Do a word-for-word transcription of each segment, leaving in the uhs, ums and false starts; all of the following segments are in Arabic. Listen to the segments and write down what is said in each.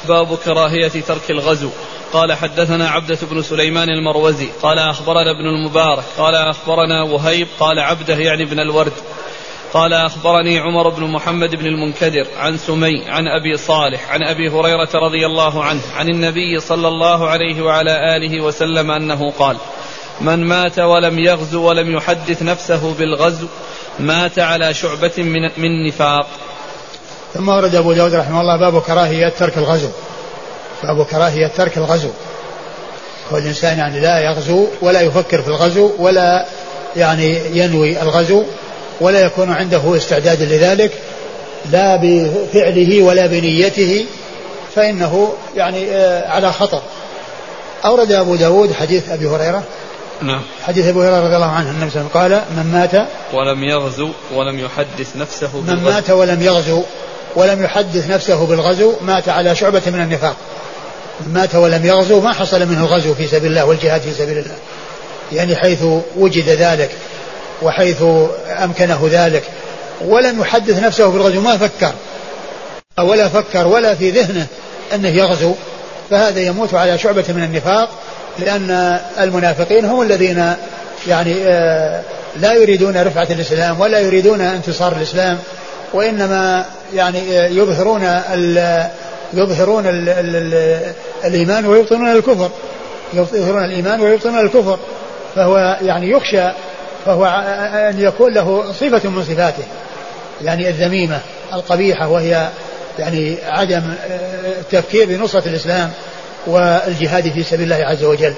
باب كراهية ترك الغزو. قال حدثنا عبدة بن سليمان المروزي قال أخبرنا ابن المبارك قال أخبرنا وهيب قال عبده يعني ابن الورد قال أخبرني عمر بن محمد بن المنكدر عن سمي عن أبي صالح عن أبي هريرة رضي الله عنه عن النبي صلى الله عليه وعلى آله وسلم أنه قال: من مات ولم يغزو ولم يحدث نفسه بالغزو مات على شعبة من, من نفاق. ثم ورد أبو داود رحمه الله باب كراهية ترك الغزو. باب كراهية ترك الغزو، والإنسان يعني لا يغزو ولا يفكر في الغزو ولا يعني ينوي الغزو ولا يكون عنده استعداد لذلك لا بفعله ولا بنيته، فإنه يعني على خطر. أورد أبو داود حديث أبي هريرة. نعم. حديث أبي هريرة رضي الله عنه النبي صلى الله عليه وسلم قال: من مات ولم يغزو ولم يحدث نفسه بالغزو من مات ولم يغزو ولم يحدث نفسه بالغزو مات على شعبة من النفاق. من مات ولم يغزو ما حصل منه الغزو في سبيل الله والجهاد في سبيل الله، يعني حيث وجد ذلك وحيث أمكنه ذلك، ولم يحدث نفسه بالغزو، ما فكر ولا فكر ولا في ذهنه أنه يغزو، فهذا يموت على شعبة من النفاق، لأن المنافقين هم الذين يعني لا يريدون رفعة الإسلام ولا يريدون انتصار الإسلام، وإنما يعني يظهرون ال يظهرون ال ال الإيمان ويبطنون الكفر، يظهرون الإيمان ويبطنون الكفر، فهو يعني يخشى فهو أن يكون له صفة من صفاته يعني الذميمة القبيحة، وهي يعني عدم التفكير بنصرة الإسلام والجهاد في سبيل الله عز وجل.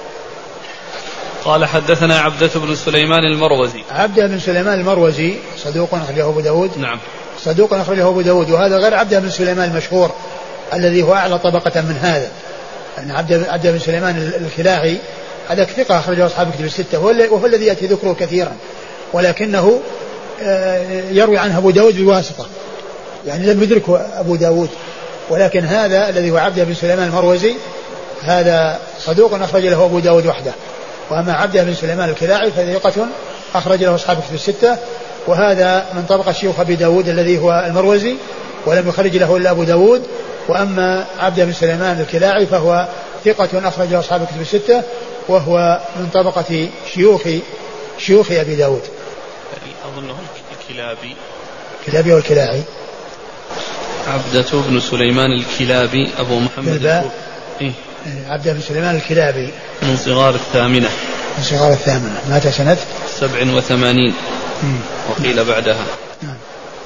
قال حدثنا عبدة بن سليمان المروزي. عبدة بن سليمان المروزي صدوق أخرجه أبو داود. نعم. صدوق أخرجه أبو داود، وهذا غير عبدة بن سليمان المشهور الذي هو أعلى طبقة من هذا. أن عبدة عبدة بن سليمان الكلاعي هذا ثقة أخرجه أصحاب الكتب الستة، وهو الذي يأتي ذكره كثيرا، ولكنه يروي عنه أبو داود بواسطة، يعني لم يدركه أبو داود، ولكن هذا الذي هو عبدة بن سليمان المروزي هذا صدوق أخرج له أبو داود وحده. وأما عبدة بن سليمان الكلاعي فثقة أخرج له أصحاب الكتب الستة، وهذا من طبقة شيوخ أبي داود الذي هو المروزي ولم يخرج له إلا أبو داود. وأما عبدة بن سليمان الكلاعي فهو ثقة أخرج له أصحاب الكتب الستة، وهو من طبقة شيوخ شيوخ أبي داود. أظنه الكلابي. الكلابي والكلاعي. عبدة بن سليمان الكلابي أبو محمد. إيه؟ عبدة بن سليمان الكلابي من صغار الثامنة. من صغار الثامنة، مات سنة سبع وثمانين مم. وقيل بعدها. نعم.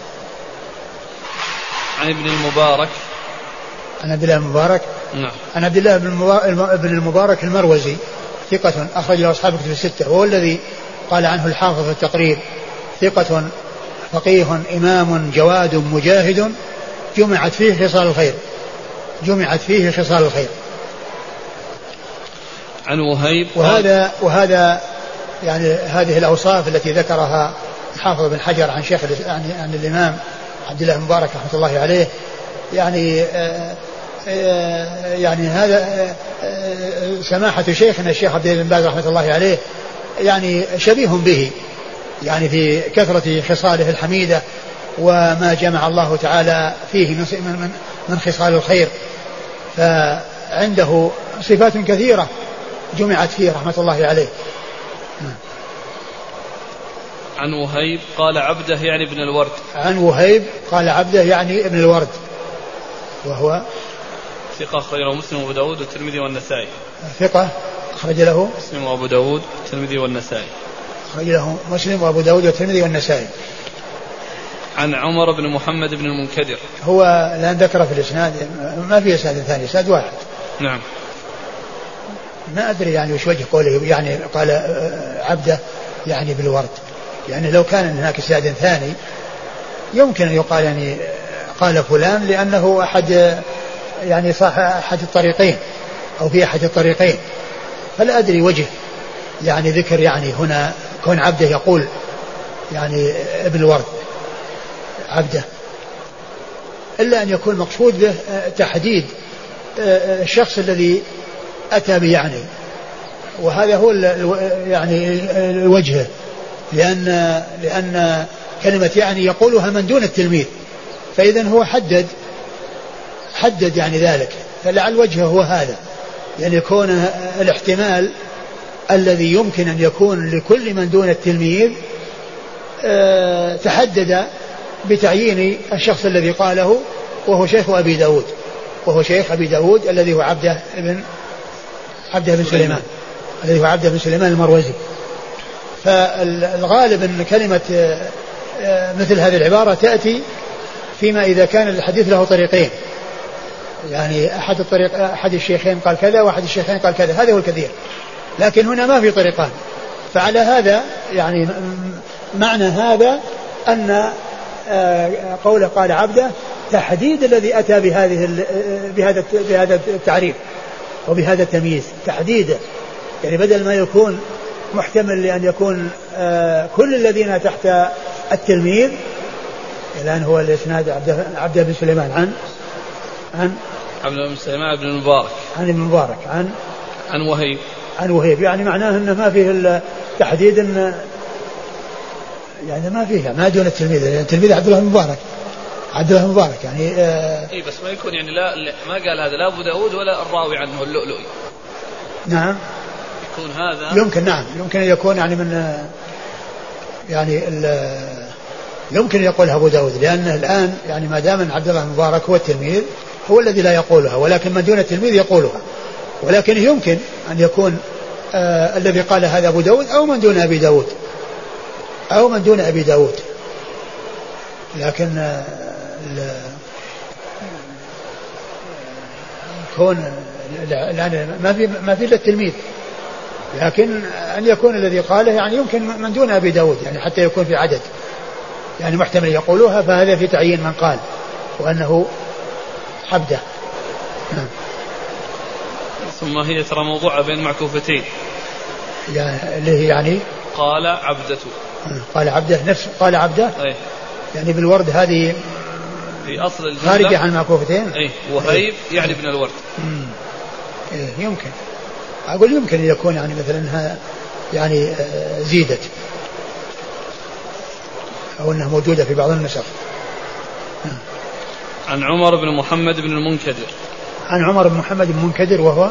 عن ابن المبارك. عن عبد الله المبارك. نعم. عن عبد الله بن المبارك المروزي ثقة أخرج له أصحاب الكتب الستة، وهو الذي قال عنه الحافظ في التقريب: ثقة فقيه إمام جواد مجاهد جمعت فيه خصال الخير. جمعت فيه خصال الخير. عن وهيب. وهذا وهذا يعني هذه الأوصاف التي ذكرها الحافظ بن حجر عن شيخ عن, عن الإمام عبد الله المبارك رحمة الله عليه، يعني آآ آآ يعني هذا سماحة شيخنا الشيخ عبد الله بن باز رحمة الله عليه يعني شبيه به، يعني في كثرة خصاله الحميدة وما جمع الله تعالى فيه من من خصال الخير، فعنده صفات كثيرة جمعت فيه رحمة الله عليه. عن وهيب قال عبده يعني ابن الورد. عن وهيب قال عبده يعني ابن الورد، وهو ثقة أخرج له مسلم وأبو داود والترمذي والنسائي. ثقة أخرج له مسلم وأبو داود والترمذي والنسائي. أخرج له مسلم وأبو داود والترمذي والنسائي. عن عمر بن محمد بن المنكدر. هو الآن ذكر في الإسناد ما في إسناد ثاني، إسناد واحد. نعم. ما أدري يعني وش وجه قوله يعني قال عبده يعني بالورد، يعني لو كان هناك إسناد ثاني يمكن أن يقال يعني قال فلان لأنه أحد يعني صح أحد الطريقين أو في أحد الطريقين، فلا أدري وجه يعني ذكر يعني هنا كون عبده يقول يعني ابن الورد عبده، إلا أن يكون مقصود به تحديد الشخص الذي أتى بيعني، وهذا هو يعني الوجه، لأن لأن كلمة يعني يقولها من دون التلميذ، فإذا هو حدد حدد يعني ذلك، فلعل وجهه هو هذا، يعني يكون الاحتمال الذي يمكن أن يكون لكل من دون التلميذ اه تحدد بتعيين الشخص الذي قاله، وهو شيخ أبي داود، وهو شيخ أبي داود الذي هو عبده بن عبده بن سليمان، الذي هو عبده بن سليمان المروزي. فالغالب أن كلمة مثل هذه العبارة تأتي فيما إذا كان الحديث له طريقين، يعني أحد الطريق أحد الشيخين قال كذا وأحد الشيخين قال كذا، هذا هو الكثير، لكن هنا ما في طريقان. فعلى هذا يعني معنى هذا أن قوله قال عبده تحديد الذي أتى بهذه بهذا بهذا التعريف وبهذا التمييز، تحديده، يعني بدل ما يكون محتمل لأن يكون كل الذين تحت التلميذ، الآن هو الإسناد عبد بن سليمان عن عن عبد بن سليمان بن المبارك عن ابن المبارك عن عن وهيب عن وهيب، يعني معناه أنه ما فيه التحديد، إن يعني ما فيه ما دون التلميذ، يعني التلميذ عبد الله المبارك عبد الله المبارك يعني آه اي بس ما يكون يعني لا ما قال هذا لا أبو داود ولا الراوي عنه اللؤلؤي. نعم يكون هذا يمكن، نعم يمكن أن يكون يعني من يعني يمكن يقولها أبو داود، لأنه الآن يعني ما دام عبد الله المبارك هو التلميذ هو الذي لا يقولها، ولكن من دون التلميذ يقولها، ولكن يمكن أن يكون آه الذي قال هذا أبو داود أو من دون أبي داود أو من دون أبي داود، لكن آه كون الآن ما في ما في إلا التلميذ، لكن أن يكون الذي قاله يعني يمكن من دون أبي داود، يعني حتى يكون في عدد يعني محتمل يقولوها، فهذا في تعيين من قال وأنه عبده. ثم هي ترى موضوعة بين معكوفتين، يعني اللي هي يعني قال عبدة قال عبده نفس قال عبده أي. يعني بالورد هذه في أصل الجملة خارجة عن معكوفتين أي. وهيب أي. يعني ابن الورد إيه يمكن أقول يمكن يكون يعني مثلا انها يعني زيدت أو أنها موجودة في بعض النسخ. عن عمر بن محمد بن المنكدر عن عمر بن محمد بن المنكدر وهو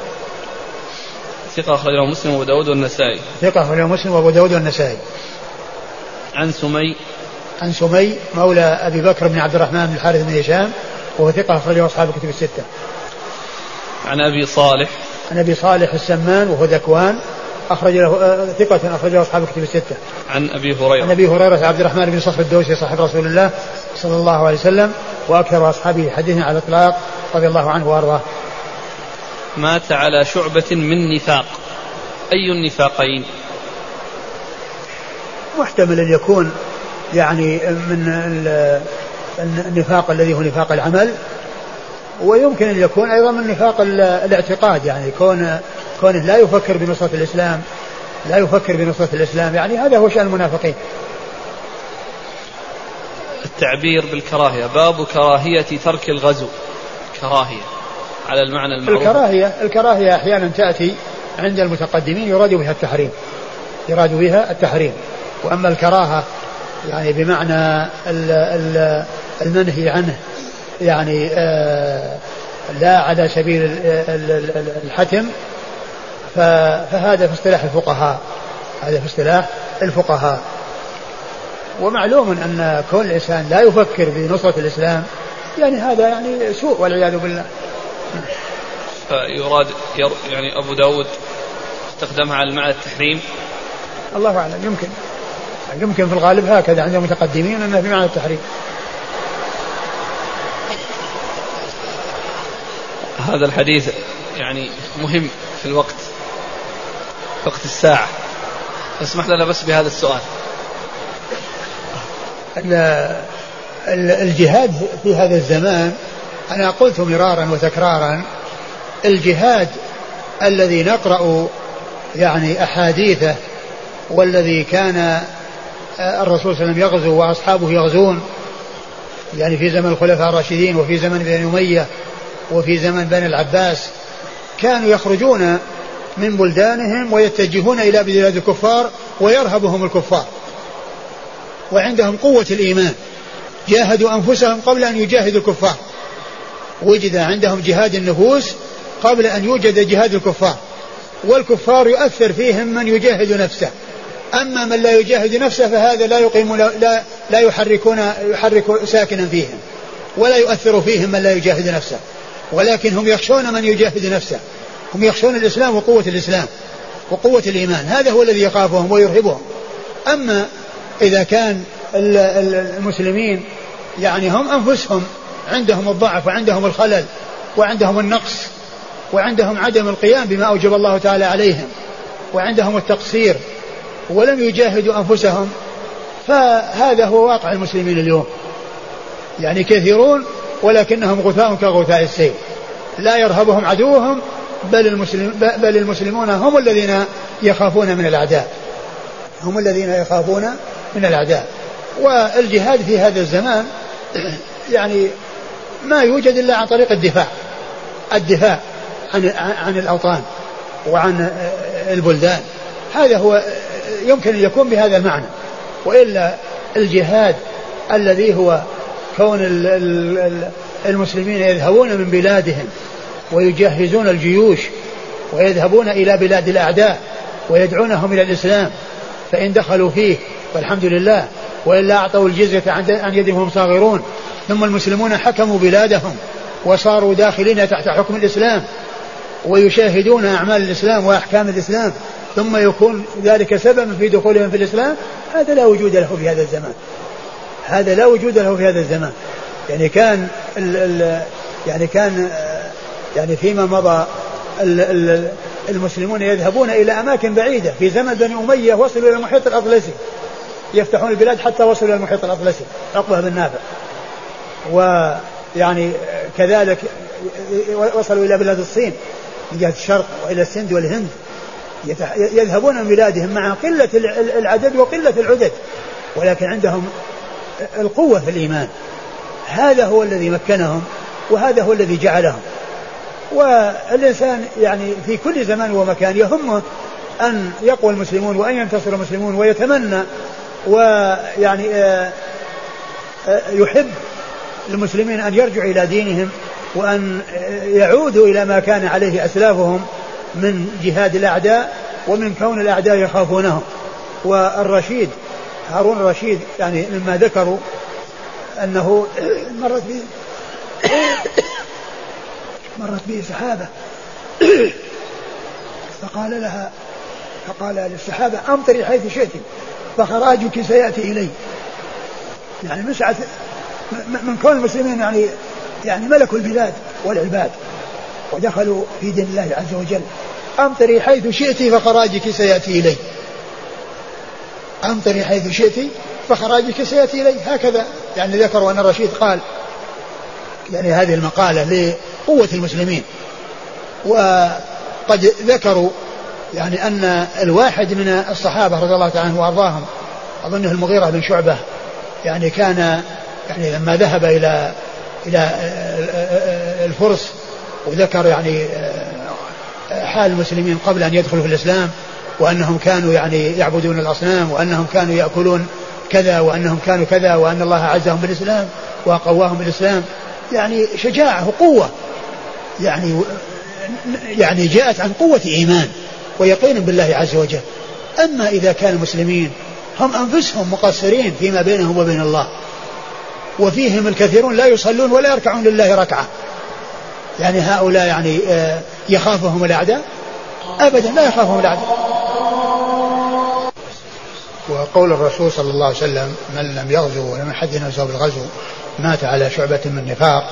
ثقة أخرجه مسلم وأبو داود والنسائي ثقة أخرجه مسلم وأبو داود والنسائي. عن سمي عن سمي مولى أبي بكر بن عبد الرحمن بن الحارث بن هشام وهو ثقة أخرجه أصحاب الكتب الستة. عن أبي صالح عن أبي صالح السمان وهو ذكوان أخرج له ثقة أخرجه أصحاب الكتب الستة. عن أبي هريرة عن أبي هريرة عبد الرحمن بن صخر الدوسي صاحب رسول الله صلى الله عليه وسلم وأكثر أصحابه حديثا على الإطلاق رضي الله عنه وأرضاه. مات على شعبة من نفاق، أي النفاقين؟ محتمل أن يكون يعني من النفاق الذي هو نفاق العمل، ويمكن أن يكون أيضا من نفاق الاعتقاد، يعني كون كونه لا يفكر بنصرة الإسلام لا يفكر بنصرة الإسلام يعني هذا هو شأن المنافقين. التعبير بالكراهية، باب كراهية ترك الغزو، كراهية على المعنى المعروف. الكراهية الكراهية أحيانا تأتي عند المتقدمين يراد بها التحريم يراد بها التحريم وأما الكراهة يعني بمعنى ال ال المنهي عنه يعني آه لا على سبيل الحتم، فهذا في اصطلاح الفقهاء هذا في اصطلاح الفقهاء. ومعلوم أن كل إنسان لا يفكر بنصرة الإسلام يعني هذا يعني سوء والعياذ بالله. فيراد يعني أبو داود استخدمها على المعنى التحريم، الله أعلم، يمكن يمكن في الغالب هكذا عند المتقدمين أنه في معنى التحريم. هذا الحديث يعني مهم في الوقت وقت الساعة، اسمح لنا بس بهذا السؤال. الجهاد في هذا الزمان أنا قلت مرارا وتكرارا، الجهاد الذي نقرأ يعني أحاديثه والذي كان الرسول صلى الله عليه وسلم يغزو وأصحابه يغزون يعني في زمن الخلفاء الراشدين وفي زمن بني أمية وفي زمن بني العباس، كانوا يخرجون من بلدانهم ويتجهون إلى بلاد الكفار ويرهبهم الكفار وعندهم قوة الإيمان، جاهدوا أنفسهم قبل أن يجاهدوا الكفار، وجد عندهم جهاد النفوس قبل أن يوجد جهاد الكفار، والكفار يؤثر فيهم من يجاهد نفسه، أما من لا يجاهد نفسه فهذا لا يقيم لا, لا يحركون يحرك ساكنا فيهم ولا يؤثر فيهم من لا يجاهد نفسه، ولكن هم يخشون من يجاهد نفسه، هم يخشون الإسلام وقوة الإسلام وقوة الإيمان، هذا هو الذي يخافهم ويرهبهم. أما إذا كان المسلمين يعني هم أنفسهم عندهم الضعف وعندهم الخلل وعندهم النقص وعندهم عدم القيام بما أوجب الله تعالى عليهم وعندهم التقصير ولم يجاهدوا أنفسهم، فهذا هو واقع المسلمين اليوم، يعني كثيرون ولكنهم غثاء كغثاء السيل، لا يرهبهم عدوهم، بل, المسلم بل المسلمون هم الذين يخافون من الأعداء، هم الذين يخافون من الأعداء. والجهاد في هذا الزمان يعني ما يوجد إلا عن طريق الدفاع الدفاع عن, عن الأوطان وعن البلدان، هذا هو يمكن أن يكون بهذا المعنى. وإلا الجهاد الذي هو كون المسلمين يذهبون من بلادهم ويجهزون الجيوش ويذهبون إلى بلاد الأعداء ويدعونهم إلى الإسلام، فإن دخلوا فيه فالحمد لله، وإلا أعطوا الجزية عن يدهم صاغرون، ثم المسلمون حكموا بلادهم وصاروا داخلين تحت حكم الإسلام ويشاهدون أعمال الإسلام وأحكام الإسلام، ثم يكون ذلك سببا في دخولهم في الإسلام، هذا لا وجود له في هذا الزمان، هذا لا وجود له في هذا الزمان. يعني كان ال ال يعني كان يعني فيما مضى ال ال المسلمون يذهبون إلى أماكن بعيدة، في زمن بني أمية وصلوا إلى المحيط الأطلسي، يفتحون البلاد حتى وصلوا إلى المحيط الأطلسي، عقبة بن نافع، ويعني كذلك وصلوا إلى بلاد الصين من جهة الشرق وإلى السند والهند، يذهبون من بلادهم مع قلة العدد وقلة العدد، ولكن عندهم القوة في الإيمان، هذا هو الذي مكنهم وهذا هو الذي جعلهم. والإنسان يعني في كل زمان ومكان يهمه أن يقوى المسلمون وأن ينتصر المسلمون، ويتمنى ويعني يحب المسلمين أن يرجعوا إلى دينهم وأن يعودوا إلى ما كان عليه أسلافهم من جهاد الأعداء ومن كون الأعداء يخافونهم. والرشيد هارون الرشيد يعني مما ذكروا أنه مرت به مرت به سحابة فقال لها فقال للسحابة أمطري حيث شئت فخراجك سيأتي إلي، يعني مسعة من كون المسلمين يعني يعني ملكوا البلاد والعباد ودخلوا في دين الله عز وجل، أمطري حيث شئت فخراجك سيأتي إلي، أمطري حيث شئت فخراجك سيأتي إلي، هكذا يعني ذكروا أن الرشيد قال يعني هذه المقالة لقوة المسلمين. وقد ذكروا يعني أن الواحد من الصحابة رضي الله تعالى عنهم وأرضاهم، أظنه المغيرة بن شعبة، يعني كان يعني لما ذهب إلى إلى الفرس وذكر يعني حال المسلمين قبل أن يدخلوا في الإسلام، وأنهم كانوا يعني يعبدون الأصنام، وأنهم كانوا يأكلون كذا، وأنهم كانوا كذا، وأن الله أعزهم بالإسلام وقواهم بالإسلام، يعني شجاعة وقوة، يعني يعني جاءت عن قوة إيمان ويقين بالله عز وجل. أما إذا كان المسلمين هم أنفسهم مقصرين فيما بينهم وبين الله، وفيهم الكثيرون لا يصلون ولا يركعون لله ركعة، يعني هؤلاء يعني يخافهم الأعداء؟ أبدا لا يخافهم الأعداء. وقول الرسول صلى الله عليه وسلم من لم يغزو ولم يحدث نفسه بالغزو مات على شعبة من النفاق،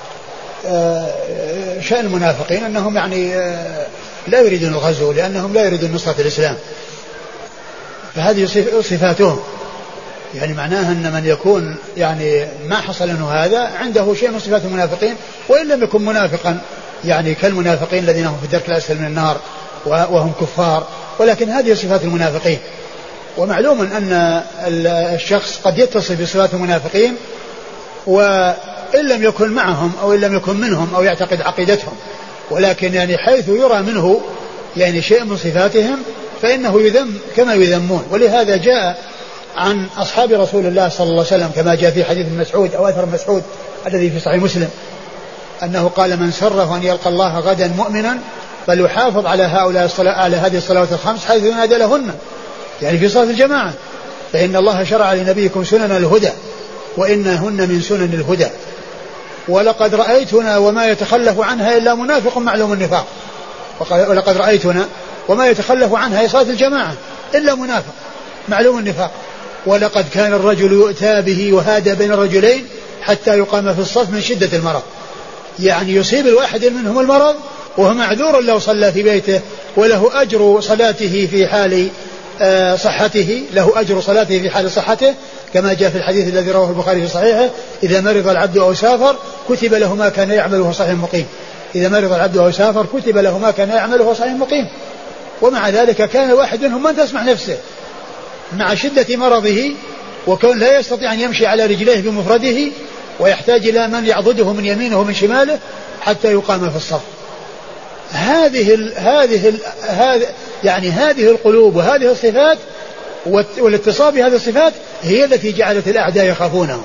شأن المنافقين أنهم يعني لا يريدون الغزو لأنهم لا يريدون نصرة الإسلام، فهذه صفاتهم، يعني معناها أن من يكون يعني ما حصل له هذا عنده شيء من صفات المنافقين، وإن لم يكن منافقا يعني كالمنافقين الذين هم في الدرك الأسفل من النار وهم كفار، ولكن هذه صفات المنافقين. ومعلوم أن الشخص قد يتصف بصفات المنافقين وإن لم يكن معهم أو إن لم يكن منهم أو يعتقد عقيدتهم، ولكن يعني حيث يرى منه يعني شيء من صفاتهم فإنه يذم كما يذمون. ولهذا جاء عن أصحاب رسول الله صلى الله عليه وسلم كما جاء في حديث مسعود أو أثر مسعود الذي في صحيح مسلم أنه قال من سره أن يلقى الله غدا مؤمنا فليحافظ على هؤلاء الصلاة على هذه الصلوات الخمس حيث ينادى لهن، يعني في صلاة الجماعة، فإن الله شرع لنبيكم سنن الهدى وإنهن من سنن الهدى. ولقد رأيتنا وما يتخلف عنها إلا منافق معلوم النفاق. ولقد رأيتنا وما يتخلف عنها صلاة الجماعة إلا منافق معلوم النفاق. ولقد كان الرجل يؤتى به وهذا بين الرجلين حتى يقام في الصف من شدة المرض، يعني يصيب الواحد منهم المرض وهو معذور لو صلى في بيته وله أجر صلاته في حال صحته، له أجر صلاته في حال صحته كما جاء في الحديث الذي رواه البخاري في صحيحه: إذا مرض العبد أو سافر كتب له ما كان يعمله صحيح مقيم. إذا مرض العبد أو سافر كتب له ما كان يعمله صحيح مقيم. ومع ذلك كان واحد منهم من تسمح نفسه مع شدة مرضه وكون لا يستطيع أن يمشي على رجليه بمفرده ويحتاج إلى من يعضده من يمينه ومن شماله حتى يقام في الصف. هذه ال هذه ال هذه يعني هذه القلوب وهذه الصفات والاتصال بهذه الصفات هي التي جعلت الأعداء يخافونه.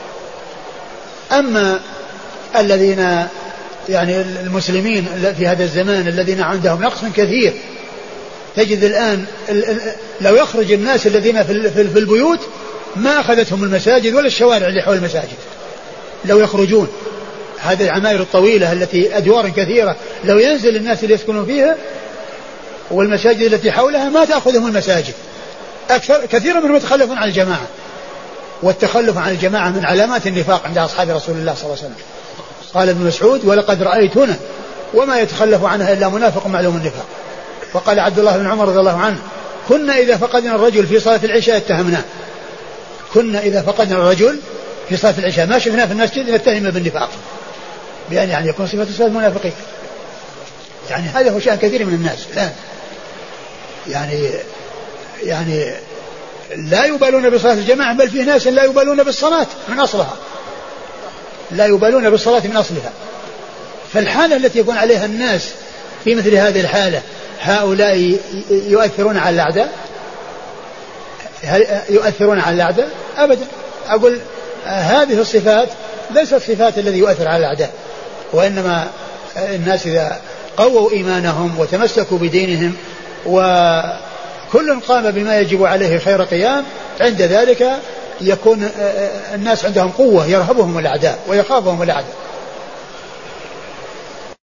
أما الذين يعني المسلمين في هذا الزمان الذين عندهم نقص كثير، تجد الآن لو يخرج الناس الذين في البيوت ما أخذتهم المساجد ولا الشوارع اللي حول المساجد. لو يخرجون هذه العماير الطويلة التي أدوار كثيرة لو ينزل الناس اللي يسكنون فيها والمساجد التي حولها ما تأخذهم المساجد. أكثر كثيرا منهم يتخلفون عن الجماعة، والتخلف عن الجماعة من علامات النفاق عند أصحاب رسول الله صلى الله عليه وسلم. قال ابن مسعود: ولقد رأيتنا وما يتخلف عنها إلا منافق معلوم النفاق. وقال عبد الله بن عمر رضي الله عنه: كنا إذا فقدنا الرجل في صلاة العشاء اتهمناه. كنا إذا فقدنا الرجل في صلاة العشاء ما شفناه في المسجد نتهم بالنفاق، بأن يعني يكون صفة صفة المنافقين. يعني هذا هو شأن كثير من الناس الآن، يعني يعني لا يبالون بصلاة الجماعة، بل فيه ناس لا يبالون بالصلاة من أصلها، لا يبالون بالصلاة من أصلها. فالحالة التي يكون عليها الناس في مثل هذه الحالة، هؤلاء يؤثرون على الأعداء؟ يؤثرون على الأعداء؟ أبدا. أقول هذه الصفات ليست صفات الذي يؤثر على الأعداء، وإنما الناس إذا قووا إيمانهم وتمسكوا بدينهم وكل قام بما يجب عليه خير قيام، عند ذلك يكون الناس عندهم قوة يرهبهم الأعداء ويخافهم الأعداء.